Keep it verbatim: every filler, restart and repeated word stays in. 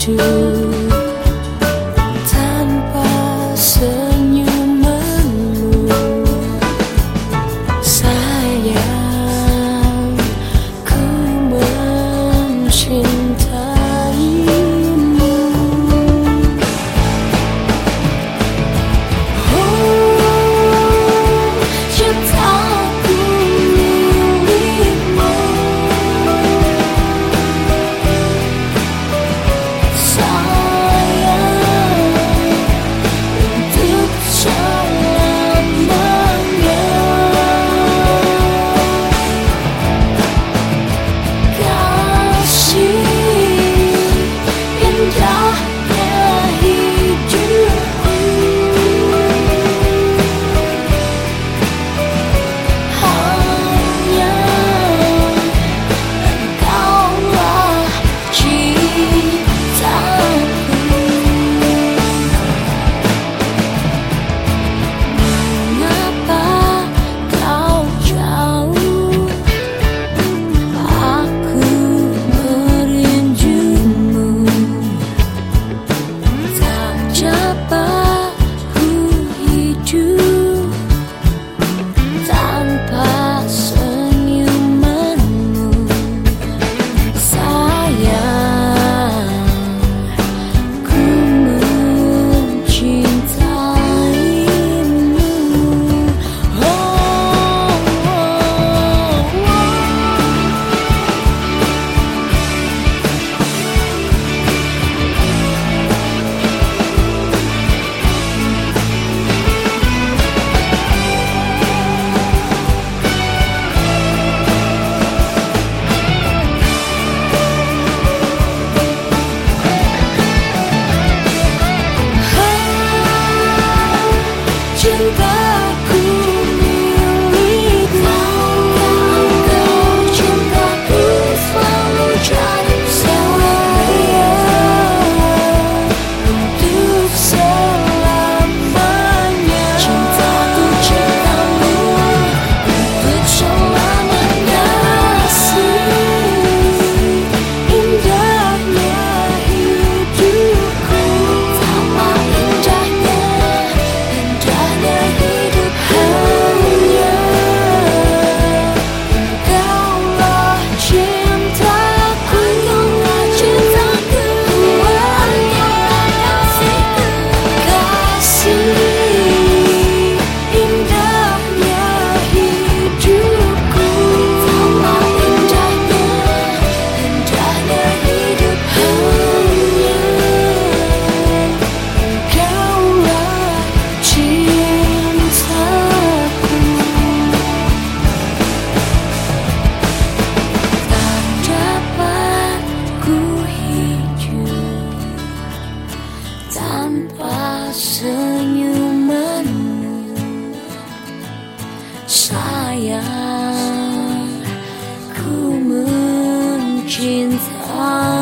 hidup tanpa senyumanmu. Sayang, ku mencintaimu. Oh, cintaku milikmu. Cintaku milikmu. Kau cintaku selalu jadi sayang untuk selamanya. Cintaku cintamu untuk selamanya. Indahnya hidupku tanpa indahnya. Indahnya hidup hanya Engkaulah cintaku. Engkaulah cintaku. Engkaulah kasih. Indahnya hidupku tanpa indahnya. Indahnya hidup hanya Engkaulah cintaku. Tak dapat ku hidup tanpa senyumanmu. Sayang, ku mencintai